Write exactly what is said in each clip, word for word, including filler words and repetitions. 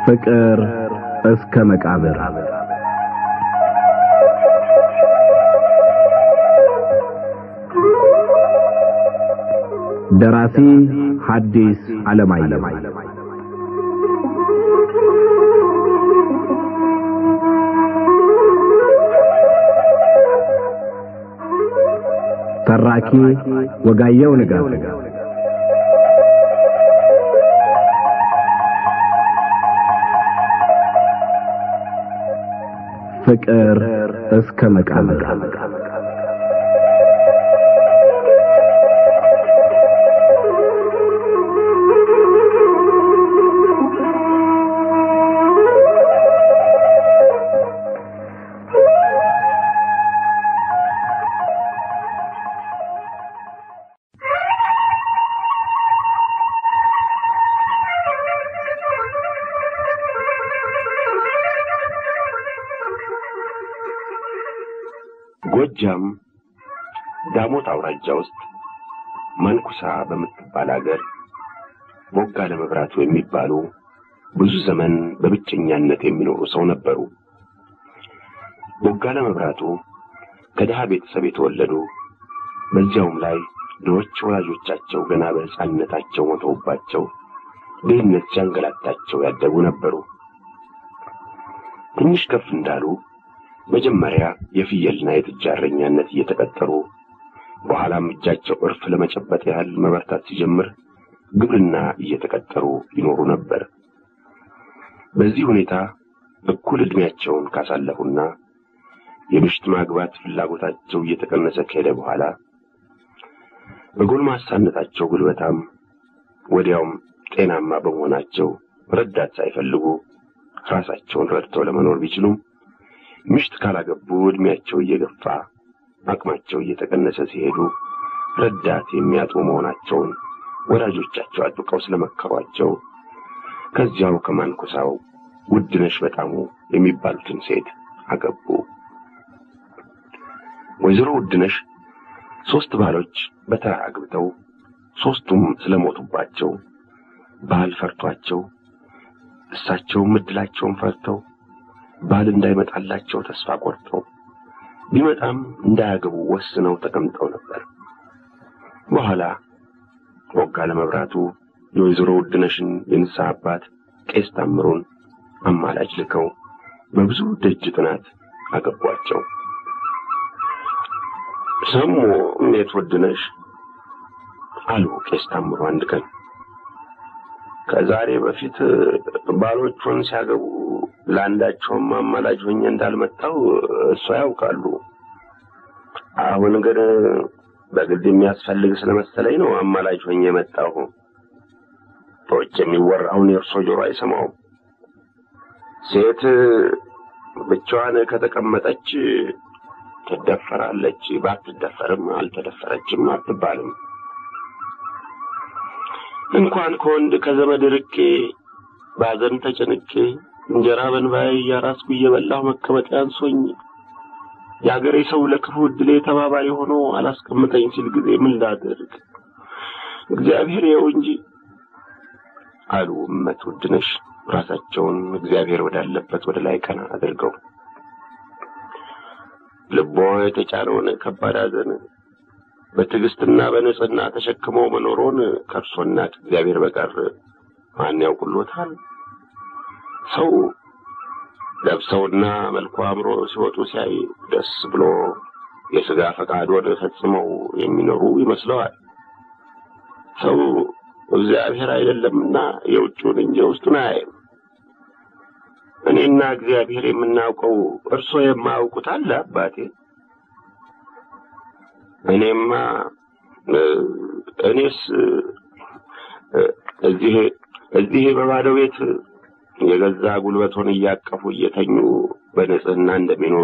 ፍቅር እስከ መቃብር ደራሲ ሐዲስ ዓለማየሁ ተራኪ ወጋየሁ ንጋቱ ፍቅር እስከ መቃብር ጎጃም ዳሞት አውራጃ ውስጥ መንኩሳ በምትባል ሀገር ቦጋለ መብራቱ የሚባሉ ብዙ ዘመን በብቸኛነት የሚኖሩ ሰው ነበሩ። ቦጋለ መብራቱ ከደሃ ቤተሰብ የተወለዱ በዚያውም ላይ ድሆች ወላጆቻቸው ገና በሕፃንነታቸው ሞተውባቸው ድህነት ሲያንገላታቸው ያደጉ ነበሩ። ትንሽ ከፍ እንዳሉ መጀመሪያ የፍየልና የጥጃ እረኛነት እየተቀጠሩ በኋላም እጃቸው እርፍ ለመጨበጥ ያህል መበርታት ሲጀምር ግብርና እየተቀጠሩ ይኖሩ ነበር። በዚህ ሁኔታ እኩል ዕድሜያቸውን ካሳለፉና የምሽት ማግባት ፍላጎታቸው እየተቀነሰ ከሄደ በኋላ በጎልማሳነታቸው ጉልበታም ወዲያውም ጤናማ በመሆናቸው ረዳት ሳይፈልጉ ራሳቸውን ረድተው ለመኖር ቢችሉም ምሽት ካላገቡ ዕድሜያቸው እየገፋ አቅማቸው እየተቀነሰ ሲሄዱ ረዳት የሚያጡ መሆናቸውን ወላጆቻቸው አጥብቀው ስለመከሯቸው ከዚያው ከማንኩሳው ውድነሽ በጣሙ የሚባሉትን ሴት አገቡ። ወይዘሮ ውድነሽ ሶስት ባሎች በተራ አግብተው ሶስቱም ስለሞቱባቸው ባል ፈርቷቸው እሳቸው ምድላቸውን ፈርተው ባል እንዳይመጣላቸው ተስፋ ቆርጠው ቢመጣም እንዳያገቡ ወስነው ተቀምጠው ነበር። በኋላ ቦጋለ መብራቱ የወይዘሮ ውድነሽን የንስሐ አባት ቄስ ታምሩን አማላጅ ልከው በብዙ ደጅ ጥናት አገቧቸው። ሰሙ እሜት ውድነሽ አሉ ቄስ ታምሩ አንድ ቀን። ከዛሬ በፊት ባሎቹን ሲያገቡ ለአንዳቸውም አማላጅ ሆኜ እንዳልመጣው እሱ ያውቃሉ። አሁን ግን በግድ የሚያስፈልግ ስለመሰለኝ ነው አማላጅ ሆኜ የመጣሁ። በውጭ የሚወራውን የእርሶ ጆሮ አይሰማውም። ሴት ብቻዋን ከተቀመጠች ትደፈራለች፣ ባትደፈርም አልተደፈረችም አትባልም። እንኳን ከወንድ ከዘመድ ርቄ ባዘን ተጨንቄ እንጀራ በንባይ ያራስኩ እየበላሁ መቀመጥ ያንሶኝ ያገሬ ሰው ለክፉ ዕድሌ ተባባሪ ሆኖ አላስቀምጠኝ ሲል ጊዜ ምን ላድርግ እግዚአብሔር ይኸው እንጂ አሉ እመት ውድነሽ ራሳቸውን እግዚአብሔር ወዳለበት ወደ ላይ ቀና አድርገው። ልቦ የተጫነውን ከባድ ሐዘን በትዕግስትና በንጽህና ተሸክመው መኖሩን ከእርሶና እግዚአብሔር በቀር ማን ያውቅሎታል? ሰው ለብሰውና መልኩ አምሮ ሲወጡ ሲያይ ደስ ብሎ የሥጋ ፈቃዱን ፈጽመው የሚኖሩ ይመስለዋል። ሰው እግዚአብሔር አይደለምና የውጭውን እንጂ ውስጡን አያይም። እኔና እግዚአብሔር የምናውቀው እርሶ የማያውቁት አለ አባቴ። እኔማ እኔስ እዚህ እዚህ በባዶ ቤት የገዛ ጉልበቶን እያቀፉ እየተኙ በንጽህና እንደሚኖሩ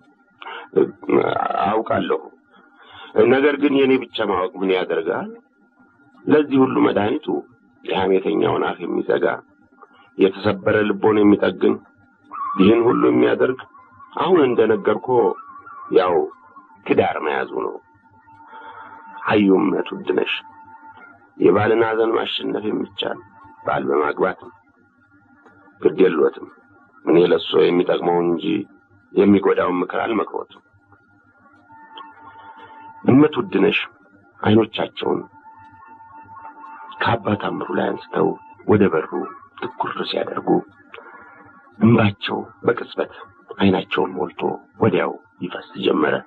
አውቃለሁ። ነገር ግን የኔ ብቻ ማወቅ ምን ያደርጋል? ለዚህ ሁሉ መድኃኒቱ የሐሜተኛውን አፍ የሚዘጋ የተሰበረ ልቦን የሚጠግን ይህን ሁሉ የሚያደርግ አሁን እንደነገርኩ ያው ትዳር መያዙ ነው። አዩም ውድነሽ የባልን ሐዘን ማሸነፍ የሚቻል ባል በማግባት ግድ የለዎትም። እኔ ለሱ የሚጠቅመው እንጂ የሚጎዳውን ምክር አልመክሮትም። እመት ውድነሽ አይኖቻቸውን ከአባ ታምሩ ላይ አንስተው ወደ በሩ ትኩር ሲያደርጉ እንባቸው በቅጽበት አይናቸውን ሞልቶ ወዲያው ይፈስ ጀመረ።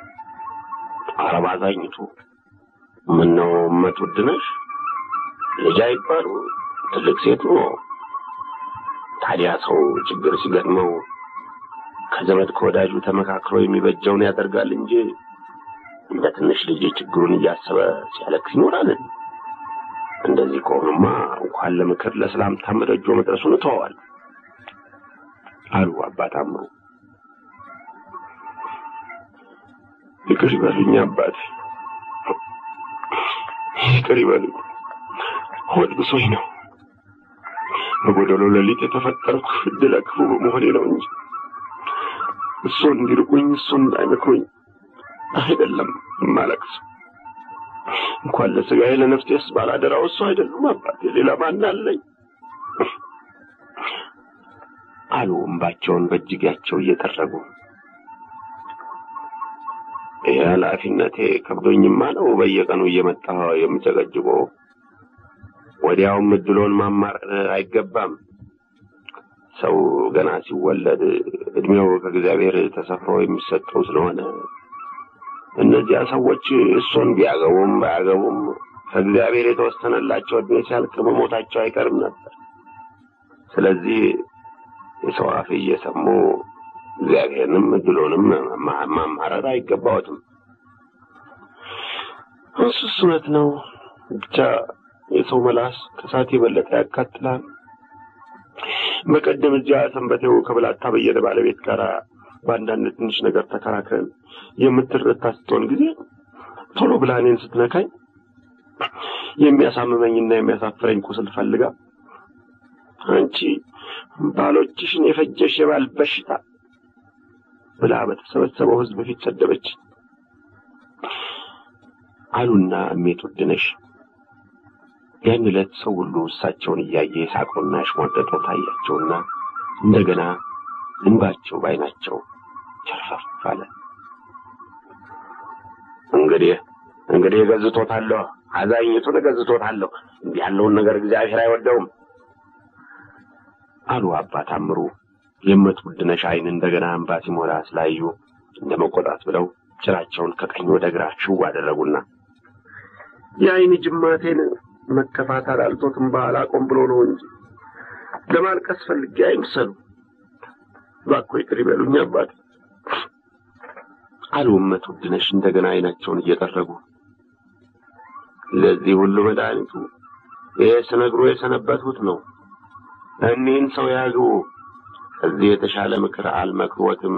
አረባዛኝቱ ምን ነው እመት ውድነሽ? ልጅ አይባሉ ትልቅ ሴት ነው። ታዲያ ሰው ችግር ሲገጥመው ከዘመድ ከወዳጁ ተመካክሮ የሚበጀውን ያደርጋል እንጂ እንደ ትንሽ ልጅ ችግሩን እያሰበ ሲያለቅስ ይኖራል። እንደዚህ ከሆነማ እንኳን ለምክር ለሰላምታም ደጆ መድረሱን ተዋዋል አሉ አባ ታምሩ። ይቅር ይበሉኝ አባቴ፣ ይቅር ይበሉኝ። ሆድ ብሶኝ ነው። በጎደሎ ሌሊት የተፈጠርኩ ዕድለ ክፉ በመሆኔ ነው እንጂ እሱን እንዲርቁኝ እሱን እንዳይመክሩኝ አይደለም ማለቅስ። እንኳን ለሥጋዬ ለነፍሴስ ባላደራው እሱ አይደሉም አባቴ፣ ሌላ ማን አለኝ አሉ እንባቸውን በእጅጌያቸው እየጠረጉ። የኃላፊነቴ ከብዶኝማ ነው በየቀኑ እየመጣሁ የምጨቀጭቀው። ወዲያውም እድሎን ማማረር አይገባም። ሰው ገና ሲወለድ እድሜው ከእግዚአብሔር ተሰፍሮ የሚሰጠው ስለሆነ እነዚያ ሰዎች እሱን ቢያገቡም ባያገቡም ከእግዚአብሔር የተወሰነላቸው እድሜ ሲያልቅ መሞታቸው አይቀርም ነበር። ስለዚህ የሰው አፍ እየሰሙ እግዚአብሔርንም እድሎንም ማማረር አይገባዎትም። እሱስ እውነት ነው። ብቻ የሰው መላስ ከሳት የበለጠ ያቃጥላል። በቀደም እዚያ ሰንበቴው ከብላታ በየነ ባለቤት ጋር በአንዳንድ ትንሽ ነገር ተከራክረን የምትረታ ስትሆን ጊዜ ቶሎ ብላ እኔን ስትነካኝ የሚያሳምመኝና የሚያሳፍረኝ ቁስል ፈልጋ አንቺ ባሎችሽን የፈጀሽ የባል በሽታ ብላ በተሰበሰበው ሕዝብ ፊት ሰደበች አሉና እሜት ውድነሽ ያን ዕለት ሰው ሁሉ እሳቸውን እያየ ሳቁና ሽሟጠጦ ታያቸውና እንደገና እንባቸው ባይናቸው ቸርፈፍ አለ። እንግዲህ እንግዲህ ገዝቶታለሁ፣ አዛኝቱን ገዝቶታለሁ። እንዲህ ያለውን ነገር እግዚአብሔር አይወደውም አሉ አባ ታምሩ። የእመት ውድነሽ አይን እንደገና እንባ ሲሞላ ስላዩ እንደመቆጣት ብለው ጭራቸውን ከቀኝ ወደ ግራ ሽው አደረጉና የአይን ጅማቴን መከፋት አላልቶትም ባላቆም ብሎ ነው እንጂ ለማልቀስ ፈልጌ አይምሰሉ። እባክዎ ይቅር ይበሉኝ አባቴ አሉ እመት ውድነሽ እንደገና አይናቸውን እየጠረጉ። ለዚህ ሁሉ መድኃኒቱ ይሄ ስነግሮ የሰነበቱት ነው። እኒህን ሰው ያግቡ። ከዚህ የተሻለ ምክር አልመክሮትም።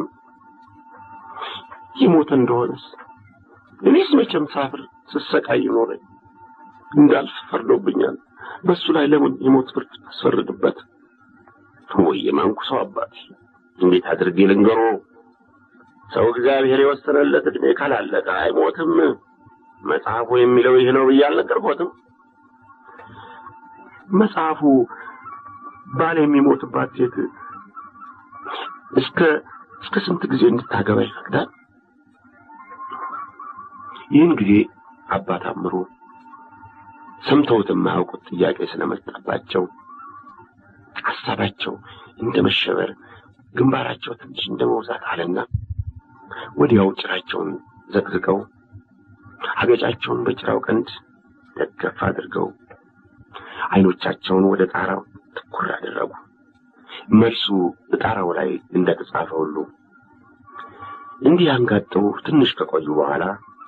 ይሞት እንደሆነስ እኔስ መቼም ሳፍር ስሰቃይ ኖረኝ እንዳልፍ ፈርዶብኛል። በሱ ላይ ለምን የሞት ፍርድ አስፈርድበት? ወይ ማንኩሰው አባቴ እንዴት አድርጌ ልንገሮ? ሰው እግዚአብሔር የወሰነለት እድሜ ካላለቀ አይሞትም። መጽሐፉ የሚለው ይሄ ነው ብዬ አልነገርኩትም? መጽሐፉ ባል የሚሞትባት ሴት እስከ እስከ ስንት ጊዜ እንድታገባ ይፈቅዳል? ይህን ጊዜ አባ ታምሩ ሰምተውት የማያውቁት ጥያቄ ስለመጣባቸው ሐሳባቸው እንደመሸበር ግንባራቸው ትንሽ እንደመውዛት አለና ወዲያው ጭራቸውን ዘቅዝቀው አገጫቸውን በጭራው ቀንድ ደገፍ አድርገው አይኖቻቸውን ወደ ጣራው ትኩር አደረጉ። መልሱ ጣራው ላይ እንደተጻፈ ሁሉ እንዲህ አንጋጠው ትንሽ ከቆዩ በኋላ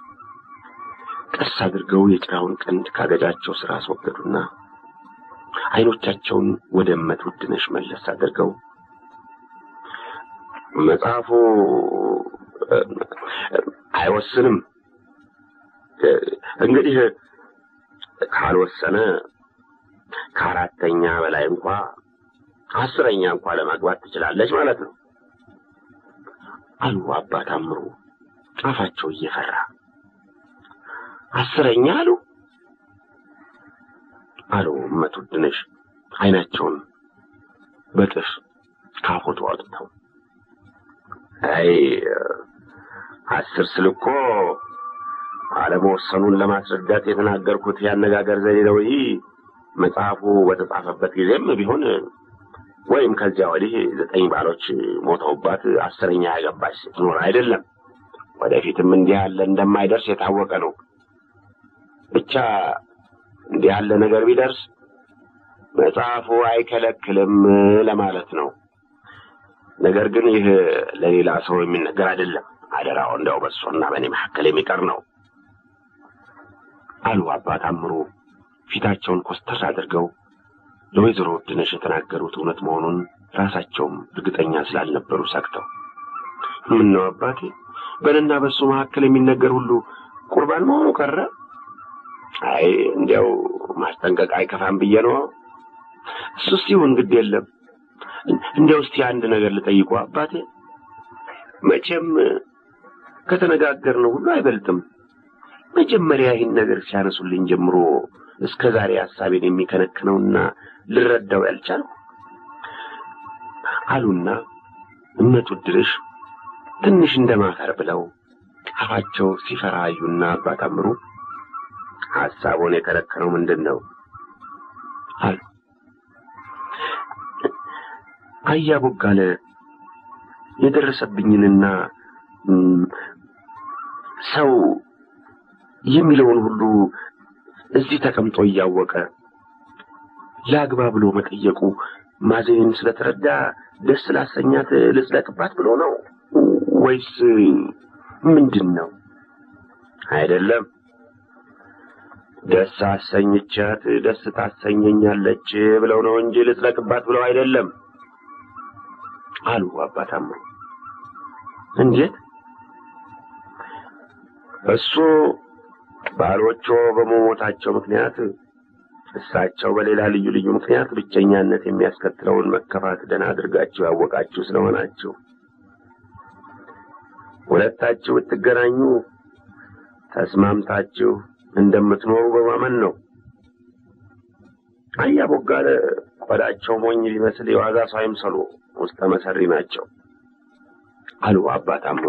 ቀስ አድርገው የጭራውን ቀንድ ካገጫቸው ስራ አስወገዱና አይኖቻቸውን ወደ እመት ውድነሽ መለስ አድርገው መጽሐፉ አይወስንም፣ እንግዲህ ካልወሰነ ከአራተኛ በላይ እንኳን አስረኛ እንኳን ለማግባት ትችላለች ማለት ነው አሉ አባ ታምሩ ጫፋቸው እየፈራ። አስረኛ አሉ አሉ እመት ውድነሽ አይናቸውን በጥፍ ካፎቱ አውጥተው አይ አስር ስልኮ አለመወሰኑን ለማስረዳት የተናገርኩት ያነጋገር ዘዴ ነው። ይህ መጽሐፉ በተጻፈበት ጊዜም ቢሆን ወይም ከዚያ ወዲህ ዘጠኝ ባሎች ሞተውባት አስረኛ ያገባች ኖር አይደለም። ወደፊትም እንዲህ ያለ እንደማይደርስ የታወቀ ነው። ብቻ እንዲህ ያለ ነገር ቢደርስ መጽሐፉ አይከለክልም ለማለት ነው። ነገር ግን ይህ ለሌላ ሰው የሚነገር አይደለም። አደራው እንደው በእሱና በእኔ መካከል የሚቀር ነው አሉ አባ ታምሩ ፊታቸውን ኮስተር አድርገው። ለወይዘሮ ውድነሽ የተናገሩት እውነት መሆኑን ራሳቸውም እርግጠኛ ስላልነበሩ ሰክተው ምን ነው አባቴ በእኔና በእሱ መካከል የሚነገር ሁሉ ቁርባን መሆኑ ቀረ? አይ እንዲያው ማስጠንቀቅ አይከፋም ብዬ ነው። እሱስ ይሁን ግድ የለም። እንዲያው እስቲ አንድ ነገር ልጠይቁ አባቴ። መቼም ከተነጋገርነው ሁሉ አይበልጥም። መጀመሪያ ይህን ነገር ሲያነሱልኝ ጀምሮ እስከ ዛሬ ሐሳቤን የሚከነክነውና ልረዳው ያልቻልኩ አሉና እመት ውድነሽ ትንሽ እንደማፈር ብለው አፋቸው ሲፈራ አዩና አባ ታምሩ ሐሳቡን የከለከለው ምንድነው አሉ። አያ ቦጋለ የደረሰብኝንና ሰው የሚለውን ሁሉ እዚህ ተቀምጦ እያወቀ ላግባ ብሎ መጠየቁ ማዘኔን ስለተረዳ ደስ ላሰኛት ልጽለቅባት ብሎ ነው ወይስ ምንድነው? አይደለም ደስ አሰኝቻት ደስ ታሰኘኛለች ብለው ነው እንጂ ልጽለቅባት ብለው አይደለም አሉ አባ ታምሩ። እንዴት? እሱ ባሎቹ በመሞታቸው ምክንያት እሳቸው በሌላ ልዩ ልዩ ምክንያት ብቸኛነት የሚያስከትለውን መከፋት ደህና አድርጋችሁ ያወቃችሁ ስለሆናችሁ ሁለታችሁ ብትገናኙ ተስማምታችሁ እንደምትኖሩ በማመን ነው። አያ ቦጋለ ቆዳቸው ሞኝ ቢመስል የዋዛ ሰው አይምሰሉ፣ ውስጠ መሰሪ ናቸው አሉ አባ ታምሩ።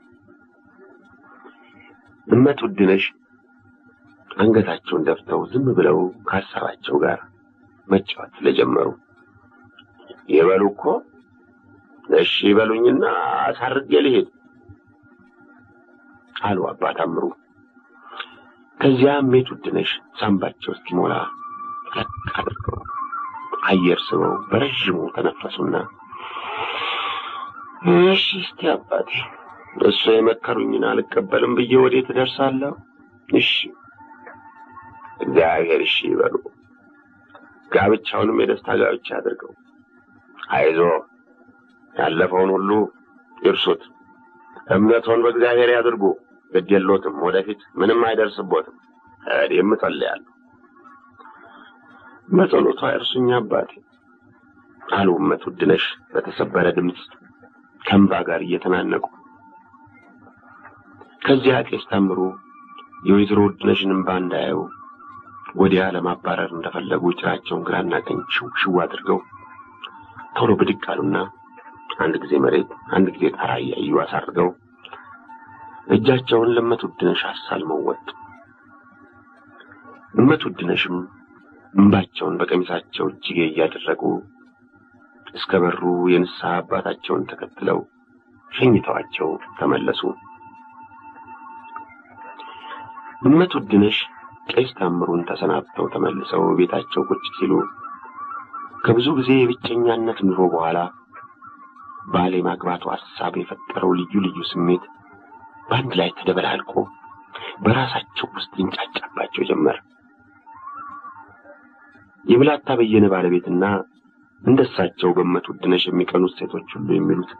እመት ውድነሽ አንገታቸውን ደፍተው ዝም ብለው ከሐሳባቸው ጋር መጫወት ስለጀመሩ ይበሉ እኮ እሺ ይበሉኝና አሳርጌ ልሄድ አሉ አባ ታምሩ። ከዚያ እመት ውድነሽ ሳምባቸው እስኪሞላ አድርገው አየር ስበው በረዥሙ ተነፈሱና እሺ እስቲ አባቴ እሱ የመከሩኝን አልቀበልም ብዬ ወዴት ደርሳለሁ? እሺ እግዚአብሔር እሺ ይበሉ። ጋብቻውንም የደስታ ጋብቻ አድርገው። አይዞ ያለፈውን ሁሉ ይርሱት። እምነቱን በእግዚአብሔር ያድርጉ። ግድ የለዎትም። ወደፊት ምንም አይደርስቦትም። እኔም እጸልያለሁ። በጸሎቱ አይርሱኝ አባቴ አሉ እመት ውድነሽ በተሰበረ ድምፅ ከእንባ ጋር እየተናነቁ። ከዚያ ቄስ ታምሩ የወይዘሮ ውድነሽን እንባ እንዳያዩ ወዲያ ለማባረር እንደፈለጉ ጭራቸውን ግራና ቀኝ ሽው ሽው አድርገው ቶሎ ብድግ አሉና አንድ ጊዜ መሬት አንድ ጊዜ ጣራ እያዩ አሳርገው እጃቸውን ለእመት ውድነሽ አሳልመው ወጡ። እመት ውድነሽም እንባቸውን በቀሚሳቸው እጅጌ እያደረጉ እስከ በሩ የንስሐ አባታቸውን ተከትለው ሸኝተዋቸው ተመለሱ። እመት ውድነሽ ቄስ ታምሩን ተሰናብተው ተመልሰው ቤታቸው ቁጭ ሲሉ ከብዙ ጊዜ የብቸኛነት ኑሮ በኋላ ባሌ ማግባቱ ሐሳብ የፈጠረው ልዩ ልዩ ስሜት በአንድ ላይ ተደበላልቆ በራሳቸው ውስጥ ይንጫጫባቸው ጀመር። የብላታ በየነ ባለቤትና እንደሳቸው በእመት ውድነሽ የሚቀኑት ሴቶች ሁሉ የሚሉት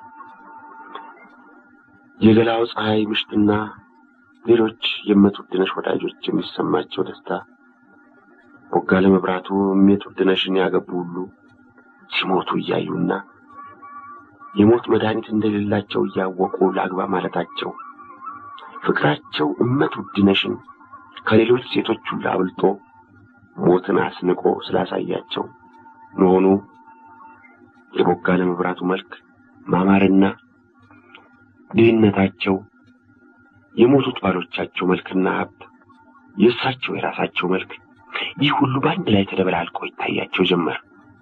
የገላው ፀሐይ ምሽትና ሌሎች የእመት ውድነሽ ወዳጆች የሚሰማቸው ደስታ ቦጋለ መብራቱ እመት ውድነሽን ያገቡ ሁሉ ሲሞቱ እያዩና የሞት መድኃኒት እንደሌላቸው እያወቁ ላግባ ማለታቸው ፍቅራቸው እመት ውድነሽን ከሌሎች ሴቶች ሁሉ አብልጦ ሞትን አስንቆ ስላሳያቸው መሆኑ የቦጋለ መብራቱ መልክ ማማርና ድህነታቸው የሞቱት ባሎቻቸው መልክና ሀብት የእሳቸው የራሳቸው መልክ ይህ ሁሉ በአንድ ላይ ተደበላልቆ ይታያቸው ጀመር።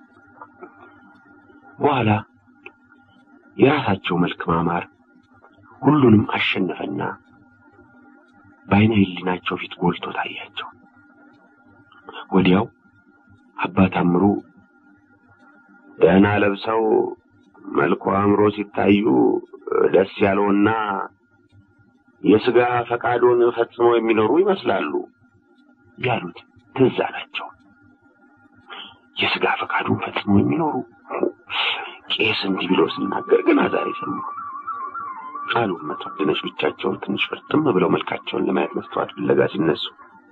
በኋላ የራሳቸው መልክ ማማር ሁሉንም አሸነፈና በዓይነ ሕሊናቸው ፊት ጎልቶ ታያቸው። ወዲያው አባት አምሩ ደህና ለብሰው መልኩ አምሮ ሲታዩ ደስ ያለውና የሥጋ ፈቃዱን ፈጽመው የሚኖሩ ይመስላሉ ያሉት ትዝ አላቸው። የሥጋ ፈቃዱን ፈጽመው የሚኖሩ ቄስ እንዲህ ብሎ ሲናገር ገና ዛሬ ሰሙ አሉ እመት ወድነሽ ብቻቸውን ትንሽ ፍርጥም ብለው መልካቸውን ለማየት መስተዋት ፍለጋ ሲነሱ።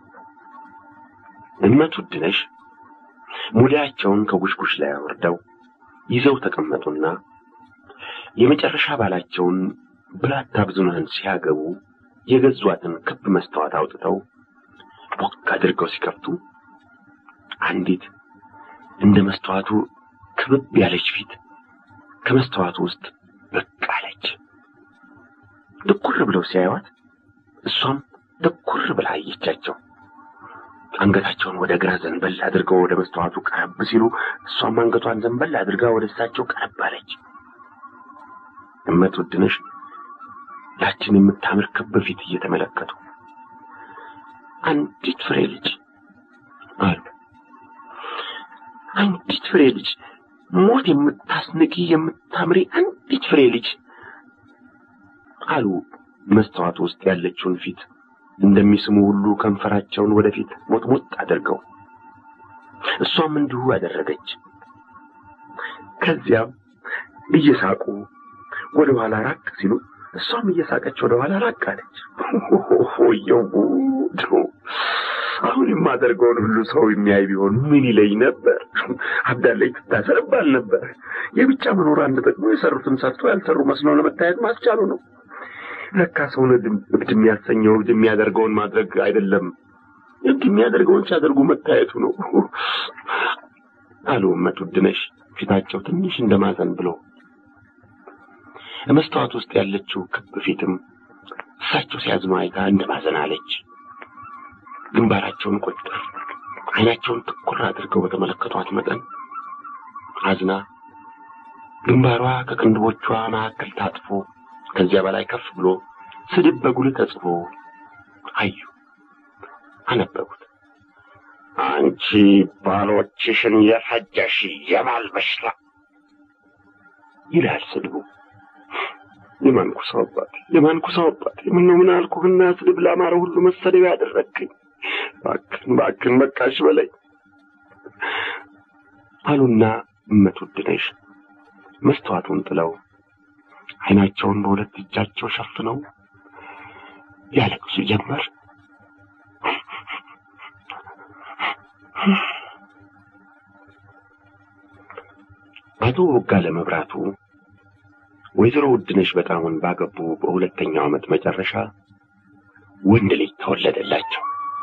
እመት ወድነሽ ሙዳያቸውን ከጉሽጉሽ ላይ አወርደው ይዘው ተቀመጡና የመጨረሻ ባላቸውን ብላታ ብዙነህን ሲያገቡ የገዟትን ክብ መስተዋት አውጥተው ቦክ አድርገው ሲከፍቱ አንዲት እንደ መስተዋቱ ክብብ ያለች ፊት ከመስተዋቱ ውስጥ ብቅ አለች። ድኩር ብለው ሲያዩት እሷም ድኩር ብላ አየቻቸው። አንገታቸውን ወደ ግራ ዘንበል አድርገው ወደ መስተዋቱ ቀረብ ሲሉ እሷም አንገቷን ዘንበል አድርጋ ወደ እሳቸው ቀረብ አለች። እመት ወድነሽ ያችን የምታምር ክብ ፊት እየተመለከቱ አንዲት ፍሬ ልጅ አሉ። አንዲት ፍሬ ልጅ ሞት የምታስንቂ የምታምሪ አንዲት ፍሬ ልጅ አሉ። መስተዋት ውስጥ ያለችውን ፊት እንደሚስሙ ሁሉ ከንፈራቸውን ወደፊት ሞጥሞጥ አድርገው እሷም እንዲሁ አደረገች። ከዚያም እየሳቁ ወደ ኋላ ራቅ ሲሉ እሷም እየሳቀች ወደ ኋላ ራቅ አለች። ሆየው አሁን የማደርገውን ሁሉ ሰው የሚያይ ቢሆን ምን ይለኝ ነበር? አብዳለች ታሰርባል ነበር። የብቻ መኖር አንድ ጥቅሙ የሰሩትን ሰርቶ ያልሰሩ መስሎ ለመታየት ማስቻሉ ነው። ለካ ሰውን እብድ የሚያሰኘው እብድ የሚያደርገውን ማድረግ አይደለም፣ እብድ የሚያደርገውን ሲያደርጉ መታየቱ ነው አሉ እመት ወድነሽ ፊታቸው ትንሽ እንደማዘን ብሎ። መስተዋት ውስጥ ያለችው ክብ ፊትም እሳቸው ሲያዝኑ አይታ እንደማዘን አለች። ግንባራቸውን ቆጥር አይናቸውን ትኩር አድርገው በተመለከቷት መጠን አዝና ግንባሯ ከቅንድቦቿ መካከል ታጥፎ ከዚያ በላይ ከፍ ብሎ ስድብ በጉልህ ተጽፎ አዩ። አነበቡት። አንቺ ባሎችሽን የፈጀሽ የባል በሽታ ይላል ስድቡ። የማንኩሰው አባት የማንኩሰው አባት ምነው ምን አልኩህና ስድብ ላማረ ሁሉ መሰደቢያ ያደረግኝ? ባክን ባክን በቃሽ በላይ አሉና እመት ወድነሽ መስተዋቱን ጥለው አይናቸውን በሁለት እጃቸው ሸፍነው ያለቅሱ ጀመር። አቶ ቦጋለ መብራቱ ወይዘሮ ውድነሽ በጣሙን ባገቡ በሁለተኛው ዓመት መጨረሻ ወንድ ልጅ ተወለደላቸው።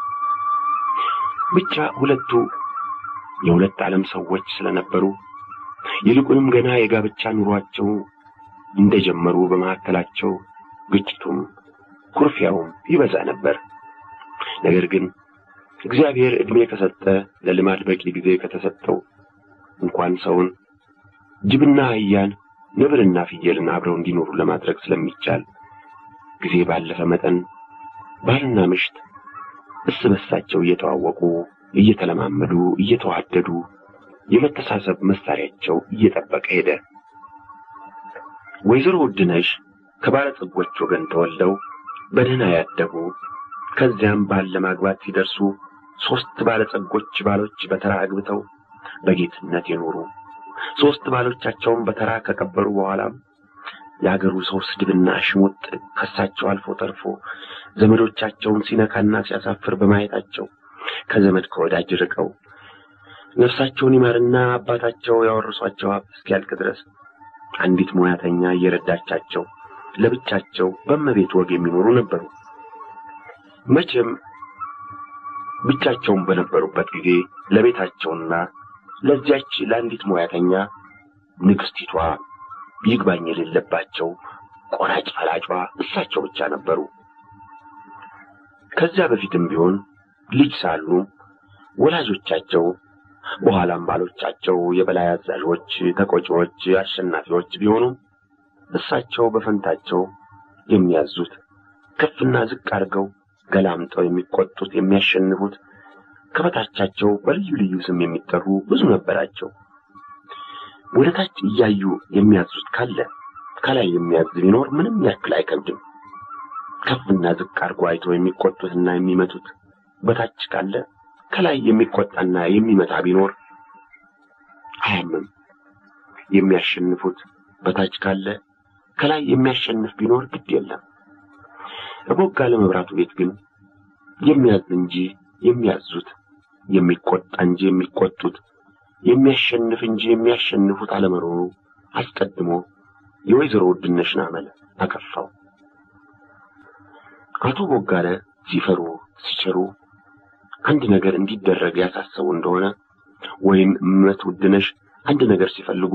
ብቻ ሁለቱ የሁለት ዓለም ሰዎች ስለነበሩ ይልቁንም ገና የጋብቻ ኑሯቸው እንደጀመሩ በመካከላቸው ግጭቱም ኩርፊያውም ይበዛ ነበር። ነገር ግን እግዚአብሔር እድሜ ከሰጠ ለልማድ በቂ ጊዜ ከተሰጠው እንኳን ሰውን ጅብና አህያን ነብርና ፍየልን አብረው እንዲኖሩ ለማድረግ ስለሚቻል ጊዜ ባለፈ መጠን ባልና ምሽት እስ በሳቸው እየተዋወቁ እየተለማመዱ እየተዋደዱ የመተሳሰብ መሳሪያቸው እየጠበቀ ሄደ። ወይዘሮ ውድነሽ ከባለጸጎች ወገን ተወልደው በደህና ያደጉ ከዚያም ባል ለማግባት ሲደርሱ ሶስት ባለጸጎች ባሎች በተራ አግብተው በጌትነት የኖሩ ሶስት ባሎቻቸውን በተራ ከቀበሩ በኋላም ያገሩ ሰው ስድብና ሽሙጥ ከሳቸው አልፎ ተርፎ ዘመዶቻቸውን ሲነካና ሲያሳፍር በማየታቸው ከዘመድ ከወዳጅ ርቀው ነፍሳቸውን ይማርና አባታቸው ያወረሷቸው ሀብት እስኪያልቅ ድረስ አንዲት ሙያተኛ እየረዳቻቸው ለብቻቸው በመቤት ወግ የሚኖሩ ነበሩ። መቼም ብቻቸውን በነበሩበት ጊዜ ለቤታቸውና ለዚያች ለአንዲት ሙያተኛ ንግስቲቷ ይግባኝ የሌለባቸው ቆራጭ ፈላጯ እሳቸው ብቻ ነበሩ። ከዛ በፊትም ቢሆን ልጅ ሳሉ ወላጆቻቸው በኋላም ባሎቻቸው የበላይ አዛዦች፣ ተቆጪዎች፣ አሸናፊዎች ቢሆኑ እሳቸው በፈንታቸው የሚያዙት ከፍና ዝቅ አድርገው ገላምጠው የሚቆጡት የሚያሸንፉት ከበታቻቸው በልዩ ልዩ ስም የሚጠሩ ብዙ ነበራቸው። ወደ ታች እያዩ የሚያዙት ካለ ከላይ የሚያዝ ቢኖር ምንም ያክል አይከብድም። ከፍና ዝቅ አድርገው አይተው የሚቆጡትና የሚመቱት በታች ካለ ከላይ የሚቆጣና የሚመታ ቢኖር አያምም። የሚያሸንፉት በታች ካለ ከላይ የሚያሸንፍ ቢኖር ግድ የለም። በቦጋለ መብራቱ ቤት ግን የሚያዝ እንጂ የሚያዙት፣ የሚቆጣ እንጂ የሚቆጡት፣ የሚያሸንፍ እንጂ የሚያሸንፉት አለመኖሩ አስቀድሞ የወይዘሮ ውድነሽን አመል አከፋው። አቶ ቦጋለ ሲፈሩ ሲቸሩ አንድ ነገር እንዲደረግ ያሳሰቡ እንደሆነ ወይም እመት ውድነሽ አንድ ነገር ሲፈልጉ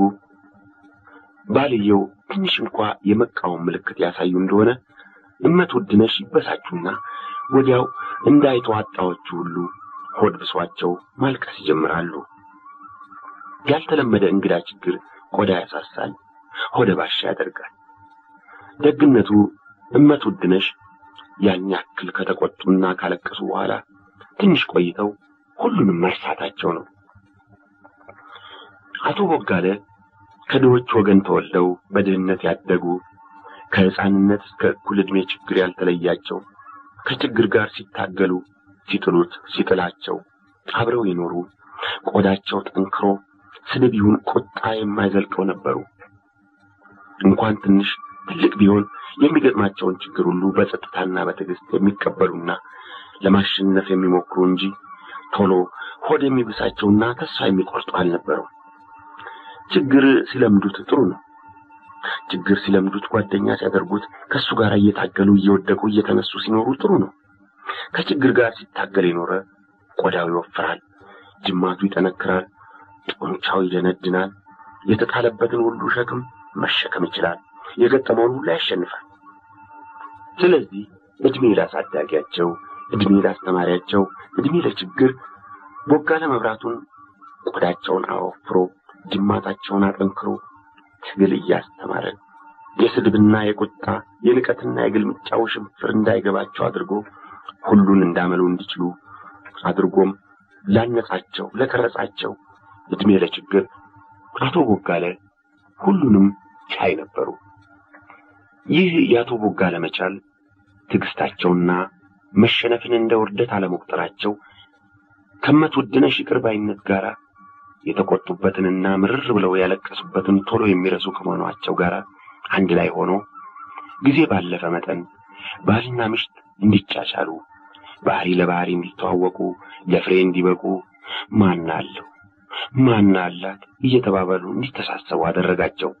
ባልየው ትንሽ እንኳን የመቃወም ምልክት ያሳዩ እንደሆነ እመት ውድነሽ ይበሳጩና ወዲያው እንዳይተዋጣዎቹ ሁሉ ሆድ ብሷቸው ማልቀስ ይጀምራሉ። ያልተለመደ እንግዳ ችግር ቆዳ ያሳሳል፣ ሆደ ባሻ ያደርጋል። ደግነቱ እመት ውድነሽ ያን ያክል ከተቆጡና ካለቀሱ በኋላ ትንሽ ቆይተው ሁሉንም መርሳታቸው ነው። አቶ ቦጋለ ከድሆች ወገን ተወልደው በድህነት ያደጉ፣ ከሕፃንነት እስከ እኩል ዕድሜ ችግር ያልተለያቸው፣ ከችግር ጋር ሲታገሉ ሲጥሉት ሲጥላቸው አብረው ይኖሩ፣ ቆዳቸው ጠንክሮ ስድብ ይሁን ቁጣ የማይዘልቀው ነበሩ። እንኳን ትንሽ ትልቅ ቢሆን የሚገጥማቸውን ችግር ሁሉ በጸጥታና በትዕግስት የሚቀበሉና ለማሸነፍ የሚሞክሩ እንጂ ቶሎ ሆድ የሚብሳቸውና ተስፋ የሚቆርጡ አልነበሩም። ችግር ሲለምዱት ጥሩ ነው። ችግር ሲለምዱት ጓደኛ ሲያደርጉት ከሱ ጋር እየታገሉ እየወደቁ እየተነሱ ሲኖሩ ጥሩ ነው። ከችግር ጋር ሲታገል የኖረ ቆዳው ይወፍራል፣ ጅማቱ ይጠነክራል፣ ጡንቻው ይደነድናል፣ የተጣለበትን ሁሉ ሸክም መሸከም ይችላል፣ የገጠመውን ሁሉ ያሸንፋል። ስለዚህ እድሜ ላሳዳጊያቸው፣ እድሜ ላስተማሪያቸው፣ እድሜ ለችግር ቦጋለ መብራቱን ቆዳቸውን አወፍሮ ጅማታቸውን አጠንክሮ ትግል እያስተማረ የስድብና የቁጣ የንቀትና የግልምጫው ሽንፍር እንዳይገባቸው አድርጎ ሁሉን እንዳመሉ እንዲችሉ አድርጎም ላነጻቸው ለቀረጻቸው እድሜ ለችግር አቶ ቦጋለ ሁሉንም ቻይ ነበሩ። ይህ የአቶ ቦጋለ መቻል ትዕግስታቸውና መሸነፍን እንደ ውርደት አለመቁጠራቸው ከእመት ውድነሽ ይቅር ባይነት ጋር የተቆጡበትንና ምርር ብለው ያለቀሱበትን ቶሎ የሚረሱ ከመሆናቸው ጋር አንድ ላይ ሆኖ ጊዜ ባለፈ መጠን ባልና ሚስት እንዲቻቻሉ፣ ባህሪ ለባህሪ እንዲተዋወቁ፣ ለፍሬ እንዲበቁ ማን አለው ማን አላት እየተባባሉ እንዲተሳሰቡ አደረጋቸው።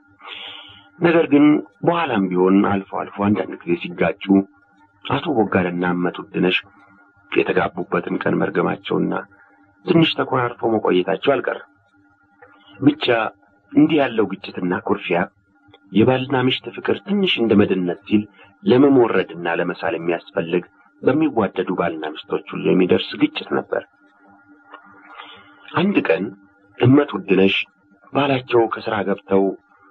ነገር ግን በኋላም ቢሆን አልፎ አልፎ አንዳንድ ጊዜ ሲጋጩ አቶ ቦጋለና እመት ውድነሽ የተጋቡበትን ቀን መርገማቸውና ትንሽ ተኮራርፈው መቆየታቸው አልቀረም። ብቻ እንዲህ ያለው ግጭትና ኩርፊያ የባልና ሚስት ፍቅር ትንሽ እንደመደነት ሲል ለመሞረድና ለመሳል የሚያስፈልግ በሚዋደዱ ባልና ሚስቶች ሁሉ የሚደርስ ግጭት ነበር። አንድ ቀን እመት ውድነሽ ባላቸው ከሥራ ገብተው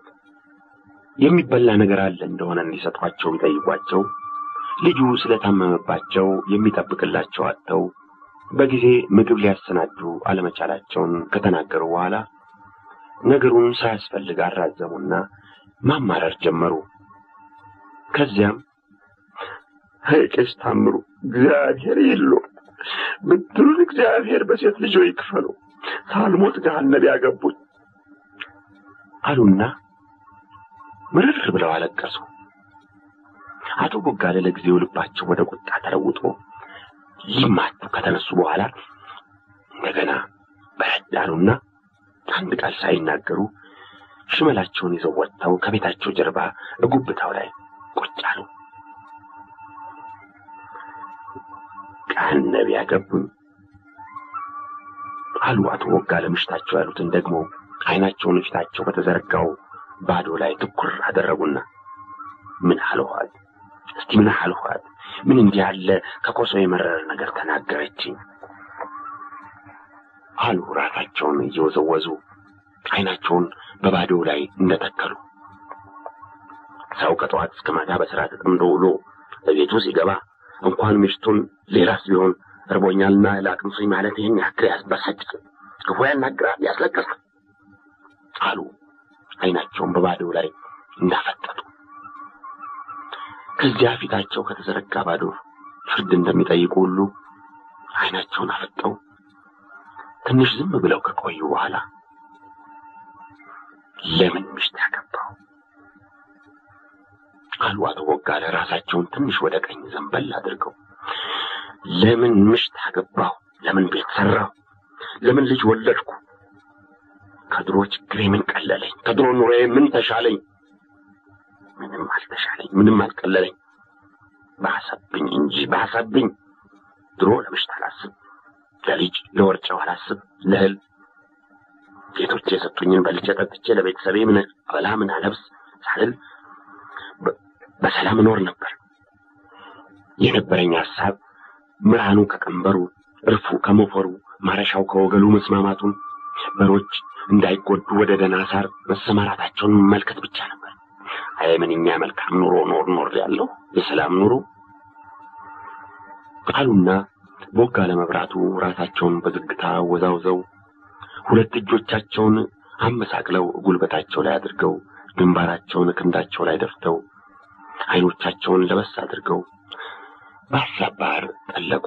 የሚበላ ነገር አለ እንደሆነ እንዲሰጧቸው ቢጠይቋቸው ልጁ ስለታመመባቸው የሚጠብቅላቸው አጥተው በጊዜ ምግብ ሊያሰናዱ አለመቻላቸውን ከተናገሩ በኋላ ነገሩን ሳያስፈልግ አራዘሙና ማማረር ጀመሩ። ከዚያም ቄስ ታምሩ እግዚአብሔር የለው ብትሉን እግዚአብሔር በሴት ልጆ ይክፈሉ ሳልሞት ገሃነም ያገቡኝ አሉና ምርር ብለው አለቀሱ። አቶ ቦጋለ ለጊዜው ልባቸው ወደ ቁጣ ተለውጦ ሊማቱ ከተነሱ በኋላ እንደገና በረዳሉና አንድ ቃል ሳይናገሩ ሽመላቸውን ይዘው ወጥተው ከቤታቸው ጀርባ እጉብታው ላይ ቁጭ አሉ። ገሃነም ያገቡኝ አሉ አቶ ቦጋለ ምሽታቸው ያሉትን ደግሞ አይናቸውን ፊታቸው በተዘረጋው ባዶ ላይ ትኩር አደረጉና ምን አልኋት? እስቲ ምን አልኋት? ምን እንዲህ ያለ ከኮሶ የመረረ ነገር ተናገረችኝ? አሉ ራሳቸውን እየወዘወዙ አይናቸውን በባዶ ላይ እንደተከሉ። ሰው ከጠዋት እስከ ማታ በስራ ተጠምዶ ውሎ ለቤቱ ሲገባ እንኳን ሚስቱን ሌላስ ቢሆን እርቦኛልና ላቅምሱኝ ማለት ይህን ያክል ያስበሳጫል፣ ክፉ ያናግራል፣ ያስለቅሳል አሉ አይናቸውን በባዶ ላይ እንዳፈጠጡ። ከዚያ ፊታቸው ከተዘረጋ ባዶ ፍርድ እንደሚጠይቁ ሁሉ አይናቸውን አፈጠው ትንሽ ዝም ብለው ከቆዩ በኋላ ለምን ሚስት ያገባው አሉ አቶ ቦጋለ ራሳቸውን ትንሽ ወደ ቀኝ ዘንበል አድርገው። ለምን ሚስት ያገባው? ለምን ቤት ሰራው? ለምን ልጅ ወለድኩ? ከድሮ ችግሬ ምን ቀለለኝ? ከድሮ ኑሮዬ ምን ተሻለኝ? ምንም አልተሻለኝ፣ ምንም አልቀለለኝ። ባሰብኝ እንጂ ባሰብኝ። ድሮ ለምሽት አላስብ፣ ለልጅ ለወርጫው አላስብ፣ ለህል ጌቶች የሰጡኝን በልቼ ጠጥቼ ለቤተሰቤ ምን አበላ ምን አለብስ ሳልል በሰላም ኖር ነበር። የነበረኝ ሐሳብ ምራኑ ከቀንበሩ፣ እርፉ ከሞፈሩ፣ ማረሻው ከወገሉ መስማማቱን፣ በሮች እንዳይጎዱ ወደ ደህና ሳር መሰማራታቸውን መመልከት ብቻ ነበር። አይ ምንኛ መልካም ኑሮ ኖር ኖር ያለው የሰላም ኑሮ አሉና ቦጋለ መብራቱ ራሳቸውን በዝግታ ወዛውዘው ሁለት እጆቻቸውን አመሳቅለው ጉልበታቸው ላይ አድርገው ግንባራቸውን ክንዳቸው ላይ ደፍተው አይኖቻቸውን ለበስ አድርገው በሐሳብ ባህር ጠለቁ።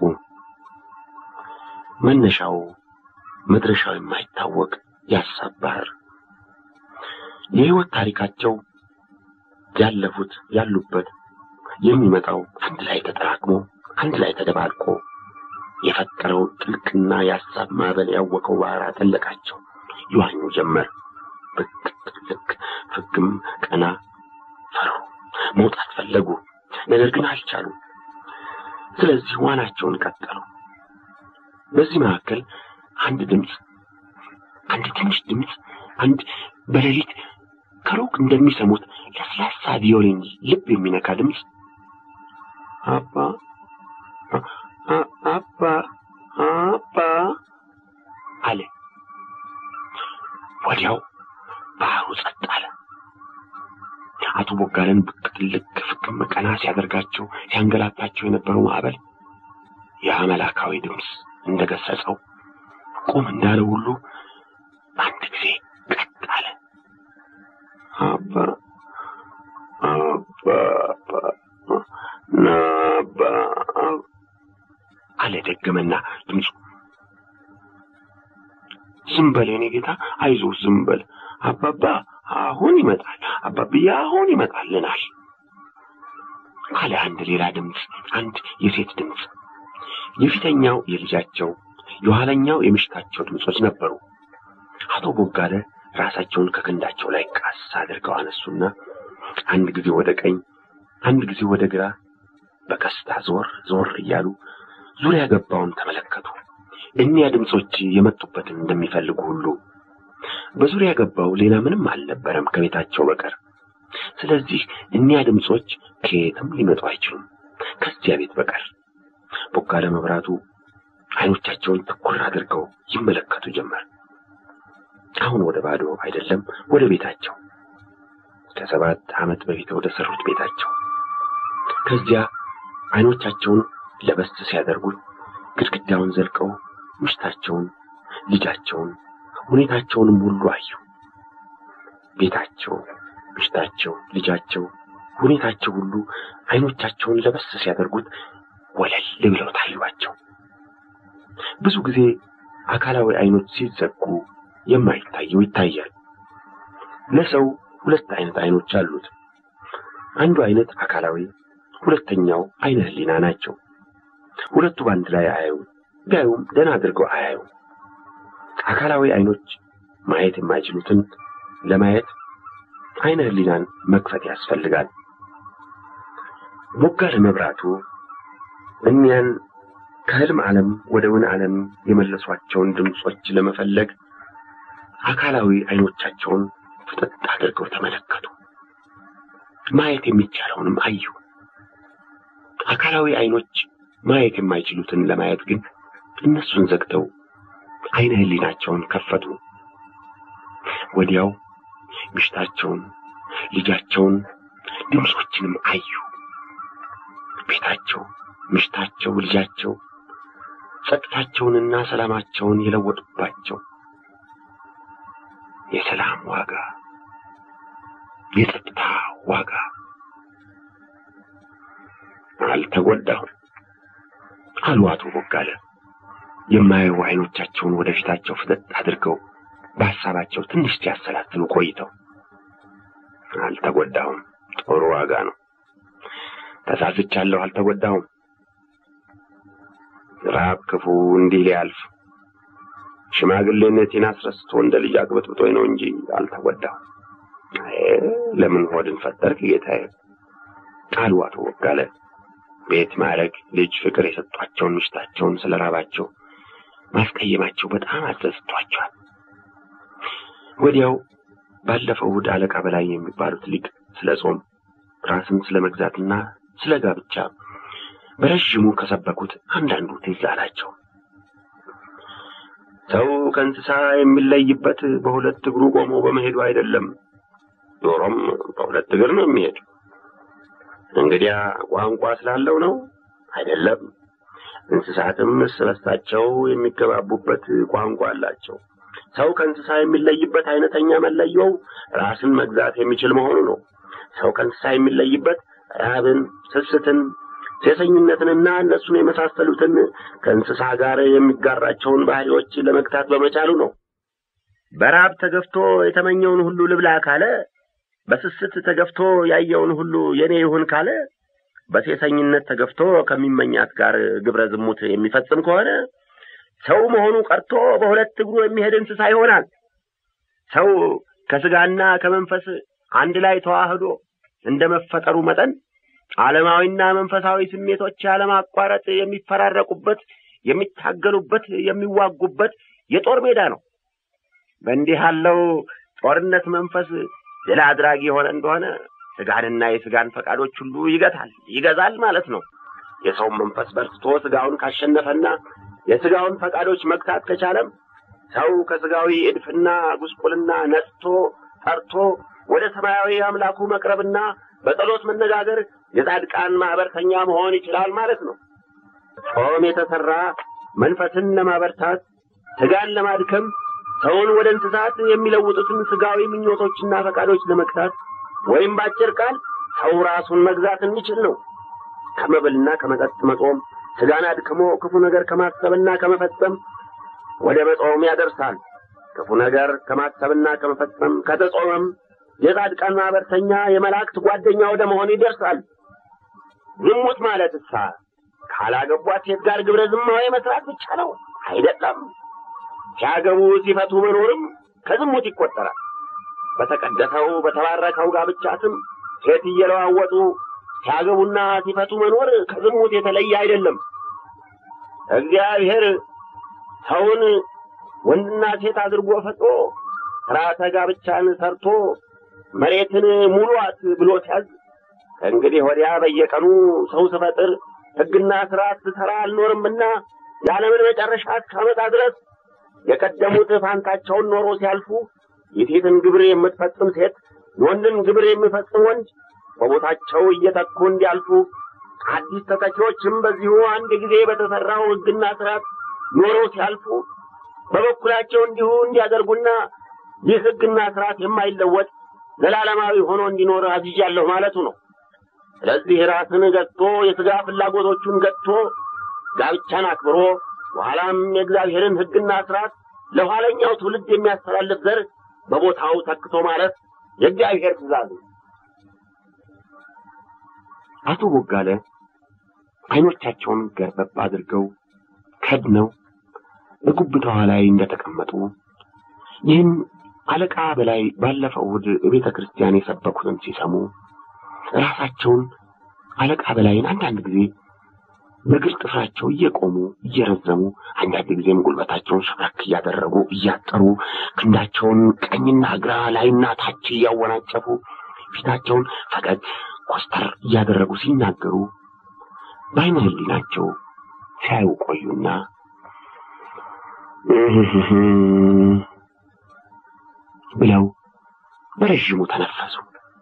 መነሻው መድረሻው የማይታወቅ የሐሳብ ባህር። የህይወት ታሪካቸው ያለፉት ያሉበት የሚመጣው አንድ ላይ ተጠራቅሞ አንድ ላይ ተደባልቆ የፈጠረው ጥልቅና የሐሳብ ማዕበል ያወቀው ባህር አጠለቃቸው። ይዋኙ ጀመር። ብቅ ጥልቅ ፍግም ቀና ፈሩ። መውጣት ፈለጉ፣ ነገር ግን አልቻሉም። ስለዚህ ዋናቸውን ቀጠሉ። በዚህ መካከል አንድ ድምፅ፣ አንድ ትንሽ ድምፅ፣ አንድ በሌሊት ከሩቅ እንደሚሰሙት ለስላሳ ቪዮሊን ልብ የሚነካ ድምፅ አባ አባ አባ አለ። ወዲያው ባህሩ ጸጥ አለ። አቶ ቦጋለን ብቅ ጥልቅ ፍቅም ቀና ሲያደርጋቸው ሲያንገላታቸው የነበረው ማዕበል ያ መላካዊ ድምፅ እንደገሰጸው ቁም እንዳለ ሁሉ አንድ ጊዜ ቀጥ አለ። አባ አባ ናባ አለ ደገመና ድምፁ። ዝም በል የኔ ጌታ፣ አይዞህ ዝም በል አባባ አሁን ይመጣል፣ አባብያ አሁን ይመጣልናል አለ አንድ ሌላ ድምፅ፣ አንድ የሴት ድምፅ። የፊተኛው የልጃቸው የኋለኛው የምሽታቸው ድምጾች ነበሩ። አቶ ቦጋለ ራሳቸውን ከክንዳቸው ላይ ቃስ አድርገው አነሱና አንድ ጊዜ ወደ ቀኝ አንድ ጊዜ ወደ ግራ በቀስታ ዞር ዞር እያሉ ዙሪያ ገባውን ተመለከቱ። እኒያ ድምጾች የመጡበትን እንደሚፈልጉ ሁሉ በዙሪያ ገባው ሌላ ምንም አልነበረም ከቤታቸው በቀር። ስለዚህ እኒያ ድምጾች ከየትም ሊመጡ አይችሉም ከዚያ ቤት በቀር። ቦጋለ መብራቱ አይኖቻቸውን ትኩር አድርገው ይመለከቱ ጀመር። አሁን ወደ ባዶ አይደለም፣ ወደ ቤታቸው፣ ከሰባት ዓመት በፊት ወደ ሰሩት ቤታቸው። ከዚያ አይኖቻቸውን ለበስ ሲያደርጉት ግድግዳውን ዘልቀው ምሽታቸውን፣ ልጃቸውን፣ ሁኔታቸውንም ሁሉ አዩ። ቤታቸው፣ ምሽታቸው፣ ልጃቸው፣ ሁኔታቸው ሁሉ አይኖቻቸውን ለበስ ሲያደርጉት ወለል ብለው ታዩአቸው። ብዙ ጊዜ አካላዊ አይኖች ሲዘጉ የማይታየው ይታያል። ለሰው ሁለት አይነት አይኖች አሉት። አንዱ አይነት አካላዊ፣ ሁለተኛው አይነ ህሊና ናቸው። ሁለቱ ባንድ ላይ አያዩም፣ ቢያዩም ደህና አድርገው አያዩም። አካላዊ አይኖች ማየት የማይችሉትን ለማየት አይነ ህሊናን መክፈት ያስፈልጋል። ቦጋለ መብራቱ እኛን ከህልም ዓለም ወደ እውን ዓለም የመለሷቸውን ድምጾች ለመፈለግ አካላዊ አይኖቻቸውን ፍጥጥ አድርገው ተመለከቱ። ማየት የሚቻለውንም አዩ። አካላዊ አይኖች ማየት የማይችሉትን ለማየት ግን እነሱን ዘግተው አይነ ህሊናቸውን ከፈቱ። ወዲያው ሚስታቸውን፣ ልጃቸውን፣ ድምጾችንም አዩ። ቤታቸው፣ ሚስታቸው፣ ልጃቸው ጸጥታቸውንና ሰላማቸውን የለወጡባቸው የሰላም ዋጋ፣ የጸጥታ ዋጋ። አልተጎዳሁም አሉ አቶ ቦጋለ የማያዩ አይኖቻቸውን ወደፊታቸው ፍጥጥ አድርገው በሐሳባቸው ትንሽ ሲያሰላስሉ ቆይተው። አልተጎዳሁም፣ ጥሩ ዋጋ ነው። ተሳስቻለሁ፣ አልተጎዳሁም። ራብ ክፉ እንዲህ ሊያልፍ ሽማግሌነቴን አስረስቶ እንደ ልጅ አግብቶኝ ነው እንጂ አልተጎዳሁም። አይ ለምን ሆድን ፈጠርክ ጌታዬ አሉ አቶ ቦጋለ ቤት ማረግ፣ ልጅ፣ ፍቅር የሰጧቸውን ሚስታቸውን ስለራባቸው ማስቀየማቸው በጣም አስደስቷቸዋል። ወዲያው ባለፈው እሑድ አለቃ በላይ የሚባሉት ሊቅ ስለ ጾም፣ ራስን ስለ መግዛትና ስለ ጋብቻ በረጅሙ ከሰበኩት አንዳንዱ ትዝ አላቸው። ሰው ከእንስሳ የሚለይበት በሁለት እግሩ ቆሞ በመሄዱ አይደለም፣ ዶሮም በሁለት እግር ነው የሚሄድ። እንግዲያ ቋንቋ ስላለው ነው አይደለም። እንስሳትም ስለሳቸው የሚገባቡበት ቋንቋ አላቸው። ሰው ከእንስሳ የሚለይበት አይነተኛ መለያው ራስን መግዛት የሚችል መሆኑ ነው። ሰው ከእንስሳ የሚለይበት ራብን፣ ስስትን፣ ሴሰኝነትንና እነሱን የመሳሰሉትን ከእንስሳ ጋር የሚጋራቸውን ባህሪዎች ለመግታት በመቻሉ ነው። በራብ ተገፍቶ የተመኘውን ሁሉ ልብላ ካለ፣ በስስት ተገፍቶ ያየውን ሁሉ የኔ ይሁን ካለ፣ በሴሰኝነት ተገፍቶ ከሚመኛት ጋር ግብረ ዝሙት የሚፈጽም ከሆነ ሰው መሆኑ ቀርቶ በሁለት እግሩ የሚሄድ እንስሳ ይሆናል። ሰው ከስጋና ከመንፈስ አንድ ላይ ተዋህዶ እንደመፈጠሩ መጠን ዓለማዊና መንፈሳዊ ስሜቶች ያለማቋረጥ የሚፈራረቁበት፣ የሚታገሉበት፣ የሚዋጉበት የጦር ሜዳ ነው። በእንዲህ ያለው ጦርነት መንፈስ ድል አድራጊ የሆነ እንደሆነ ስጋንና የስጋን ፈቃዶች ሁሉ ይገታል፣ ይገዛል ማለት ነው። የሰው መንፈስ በርትቶ ስጋውን ካሸነፈና የስጋውን ፈቃዶች መግታት ከቻለም ሰው ከስጋዊ እድፍና ጉስቁልና ነጽቶ ጠርቶ ወደ ሰማያዊ አምላኩ መቅረብና በጸሎት መነጋገር የጻድቃን ማህበርተኛ መሆን ይችላል ማለት ነው። ጾም የተሰራ መንፈስን ለማበርታት ስጋን ለማድከም ሰውን ወደ እንስሳት የሚለውጡትን ስጋዊ ምኞቶችና ፈቃዶች ለመግታት ወይም ባጭር ቃል ሰው ራሱን መግዛት እንዲችል ነው። ከመብልና ከመጠጥ መጾም ስጋን አድክሞ ክፉ ነገር ከማሰብና ከመፈጸም ወደ መጾም ያደርሳል። ክፉ ነገር ከማሰብና ከመፈጸም ከተጾመም የጻድቃን ማህበርተኛ የመላእክት ጓደኛ ወደ መሆን ይደርሳል። ዝሙት ማለት እሳ ካላገቧት ሴት ጋር ግብረ ዝማዊ መስራት ብቻ ነው አይደለም። ሲያገቡ ሲፈቱ መኖርም ከዝሙት ይቆጠራል። በተቀደሰው በተባረከው ጋብቻ ስም ሴት እየለዋወጡ ሲያገቡና ሲፈቱ መኖር ከዝሙት የተለየ አይደለም። እግዚአብሔር ሰውን ወንድና ሴት አድርጎ ፈጥሮ ሥርዓተ ጋብቻን ሰርቶ መሬትን ሙሉአት ብሎ ሲያዝ እንግዲህ ወዲያ በየቀኑ ሰው ስፈጥር ሕግና ሥርዓት ስሰራ አልኖርምና የዓለምን መጨረሻ እስካመጣ ድረስ የቀደሙት ፋንታቸውን ኖሮ ሲያልፉ የሴትን ግብር የምትፈጽም ሴት የወንድን ግብር የሚፈጽም ወንድ በቦታቸው እየተኩ እንዲያልፉ አዲስ ተተኪዎችም በዚሁ አንድ ጊዜ በተሰራው ሕግና ሥርዓት ኖሮ ሲያልፉ በበኩላቸው እንዲሁ እንዲያደርጉና ይህ ሕግና ሥርዓት የማይለወጥ ዘላለማዊ ሆኖ እንዲኖር አዝዣለሁ ማለቱ ነው። ስለዚህ ራስን ገዝቶ የሥጋ ፍላጎቶቹን ገዝቶ ጋብቻን አክብሮ በኋላም የእግዚአብሔርን ሕግና ሥርዓት ለኋለኛው ትውልድ የሚያስተላልፍ ዘር በቦታው ተክቶ ማለት የእግዚአብሔር ትእዛዝ ነው። አቶ ቦጋለ አይኖቻቸውን ገርበብ አድርገው ከድነው በጉብታዋ ላይ እንደተቀመጡ ይህን አለቃ በላይ ባለፈው እሑድ ቤተ ክርስቲያን የሰበኩትን ሲሰሙ ራሳቸውን አለቃ በላይን አንዳንድ ጊዜ በግር ጥፍራቸው እየቆሙ እየረዘሙ አንዳንድ ጊዜም ጉልበታቸውን ሸክክ እያደረጉ እያጠሩ ክንዳቸውን ቀኝና ግራ ላይና ታች እያወናጨፉ ፊታቸውን ፈገግ ኮስተር እያደረጉ ሲናገሩ በዓይነ ሕሊናቸው ሲያዩ ቆዩና ብለው በረዥሙ ተነፈሱ።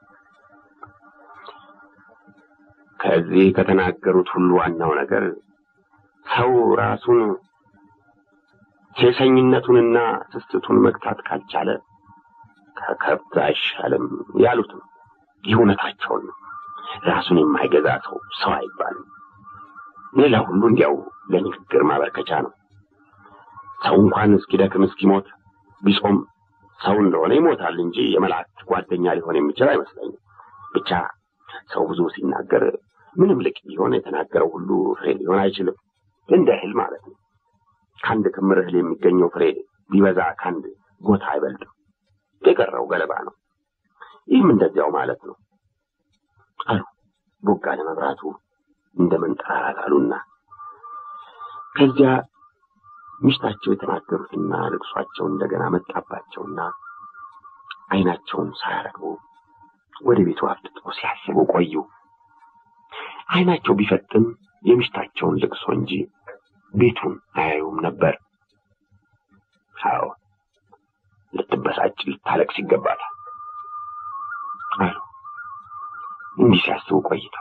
ከዚህ ከተናገሩት ሁሉ ዋናው ነገር ሰው ራሱን ሴሰኝነቱንና ስስቱን መግታት ካልቻለ ከከብት አይሻልም ያሉት ነው። ይሁነታቸውን ራሱን የማይገዛ ሰው ሰው አይባልም። ሌላ ሁሉ እንዲያው ለንግግር ማበርከቻ ነው። ሰው እንኳን እስኪደክም እስኪሞት ቢጾም ሰው እንደሆነ ይሞታል እንጂ የመላእክት ጓደኛ ሊሆን የሚችል አይመስለኝም። ብቻ ሰው ብዙ ሲናገር ምንም ልቅ ቢሆን የተናገረው ሁሉ ፍሬ ሊሆን አይችልም። እንደ እህል ማለት ነው። ከአንድ ክምር እህል የሚገኘው ፍሬ ቢበዛ ከአንድ ጎታ አይበልጥም። የቀረው ገለባ ነው። ይህም እንደዚያው ማለት ነው አሉ ቦጋለ መብራቱ እንደ መንጠራራት አሉና ከዚያ ሚስታቸው የተናገሩትና ልቅሷቸው እንደገና መጣባቸውና ዓይናቸውን ሳያረግቡ ወደ ቤቱ አፍጥጠው ሲያስቡ ቆዩ። ዓይናቸው ቢፈጥም የሚስታቸውን ልቅሶ እንጂ ቤቱን አያዩም ነበር። አዎ ልትበሳጭ ልታለቅስ ይገባታል አሉ እንዲህ ሲያስቡ ቆይተው።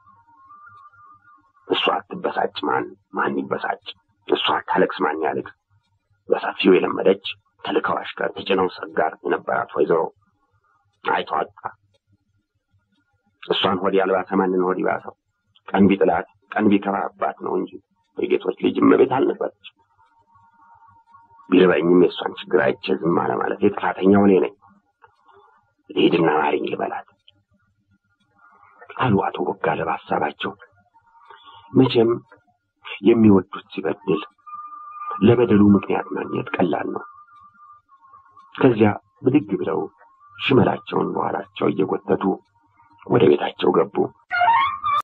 እሷ አትበሳጭ ማን ማን ይበሳጭ? እሷ አታለቅስ ማን ያለቅስ? በሰፊው የለመደች ተልካው አሽከር ተጭነው ሰጋር የነበራት ወይዘሮ አይቷጣ እሷን ሆድ ያልባሰ ማንን ሆድ ይባሰው? ቀን ቢጥላት ቀን ቢከባባት ነው እንጂ የጌቶች ልጅ እመቤት አልነበረች። ቢርበኝም የእሷን ችግር አይቼ ዝም አለ ማለት የጥፋተኛው እኔ ነኝ። ልሂድና ማሪኝ ልበላት አሉ አቶ ቦጋለ በሐሳባቸው። መቼም የሚወዱት ሲበድል ለበደሉ ምክንያት ማግኘት ቀላል ነው። ከዚያ ብድግ ብለው ሽመላቸውን በኋላቸው እየጎተቱ ወደ ቤታቸው ገቡ።